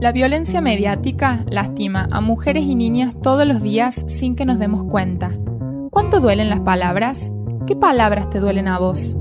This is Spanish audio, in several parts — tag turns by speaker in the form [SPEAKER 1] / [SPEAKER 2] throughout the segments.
[SPEAKER 1] La violencia mediática lastima a mujeres y niñas todos los días sin que nos demos cuenta. ¿Cuánto duelen las palabras? ¿Qué palabras te duelen a vos?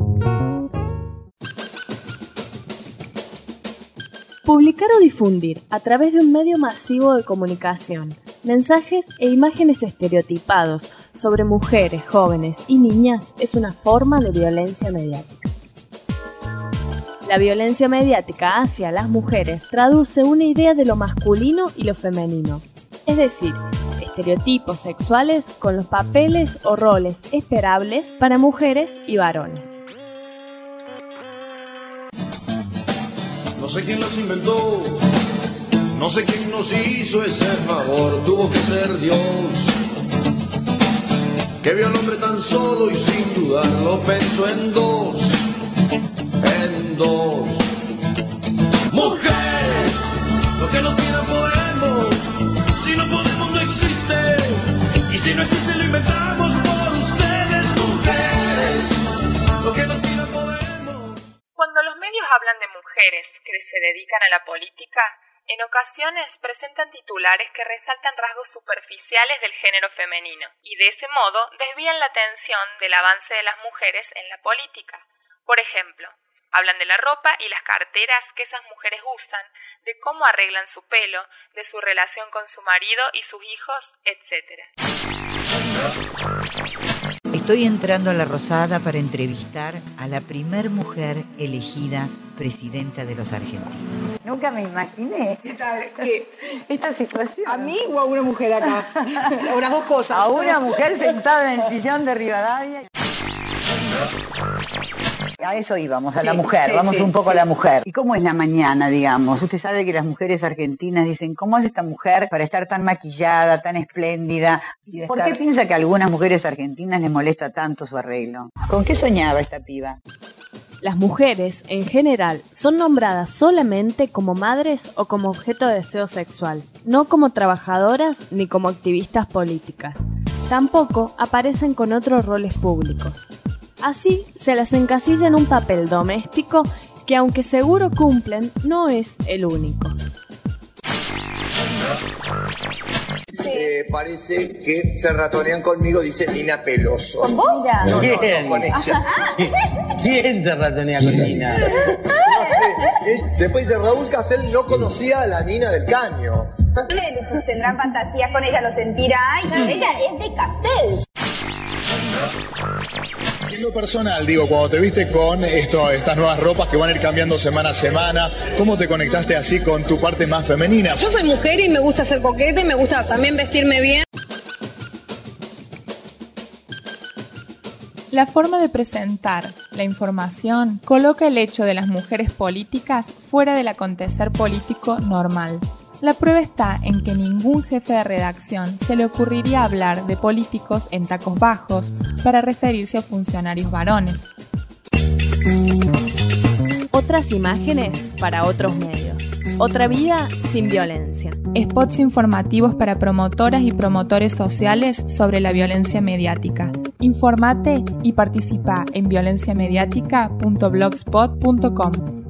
[SPEAKER 2] Publicar o difundir, a través de un medio masivo de comunicación, mensajes e imágenes estereotipados sobre mujeres, jóvenes y niñas es una forma de violencia mediática. La violencia mediática hacia las mujeres traduce una idea de lo masculino y lo femenino, es decir, estereotipos sexuales con los papeles o roles esperables para mujeres y varones.
[SPEAKER 3] No sé quién los inventó, no sé quién nos hizo ese favor, tuvo que ser Dios, que vio al hombre tan solo y sin dudarlo pensó en dos. Mujeres, lo que no pidan podemos, si no podemos no existe, y si no existe lo inventamos por ustedes. Mujeres, lo que no pidan podemos.
[SPEAKER 1] Cuando los medios hablan de mujeres que se dedican a la política, en ocasiones presentan titulares que resaltan rasgos superficiales del género femenino, y de ese modo desvían la atención del avance de las mujeres en la política. Por ejemplo, hablan de la ropa y las carteras que esas mujeres usan, de cómo arreglan su pelo, de su relación con su marido y sus hijos, etc.
[SPEAKER 4] Estoy entrando a La Rosada para entrevistar a la primer mujer elegida presidenta de los argentinos.
[SPEAKER 5] Nunca me imaginé esta situación.
[SPEAKER 6] ¿A mí o a una mujer acá? A unas dos cosas.
[SPEAKER 5] A una mujer sentada en el sillón de Rivadavia. A eso íbamos, a la mujer, vamos un poco a la mujer. ¿Y cómo es la mañana, digamos? Usted sabe que las mujeres argentinas dicen, ¿cómo es esta mujer para estar tan maquillada, tan espléndida? ¿Por qué piensa que a algunas mujeres argentinas les molesta tanto su arreglo? ¿Con qué soñaba esta piba?
[SPEAKER 2] Las mujeres, en general, son nombradas solamente como madres o como objeto de deseo sexual, no como trabajadoras ni como activistas políticas. Tampoco aparecen con otros roles públicos. Así, se las encasilla en un papel doméstico que, aunque seguro cumplen, no es el único.
[SPEAKER 7] Parece que se ratonean conmigo, dice Nina Peloso.
[SPEAKER 5] ¿Con vos?
[SPEAKER 7] No,
[SPEAKER 8] ¿Quién?
[SPEAKER 7] No, con ella.
[SPEAKER 8] ¿Quién te ratonea con Nina?
[SPEAKER 7] No sé. Después dice Raúl Castel no conocía a la Nina del Caño.
[SPEAKER 9] Tendrán fantasías con ella, lo sentirá, y ella es de Castel.
[SPEAKER 10] En lo personal, digo, cuando te viste con estas nuevas ropas que van a ir cambiando semana a semana, ¿cómo te conectaste así con tu parte más femenina?
[SPEAKER 6] Yo soy mujer y me gusta ser coqueta y me gusta también vestirme bien.
[SPEAKER 1] La forma de presentar la información coloca el hecho de las mujeres políticas fuera del acontecer político normal. La prueba está en que ningún jefe de redacción se le ocurriría hablar de políticos en tacos bajos para referirse a funcionarios varones.
[SPEAKER 2] Otras imágenes para otros medios. Otra vida sin violencia.
[SPEAKER 1] Spots informativos para promotoras y promotores sociales sobre la violencia mediática. Informate y participa en violenciamediática.blogspot.com.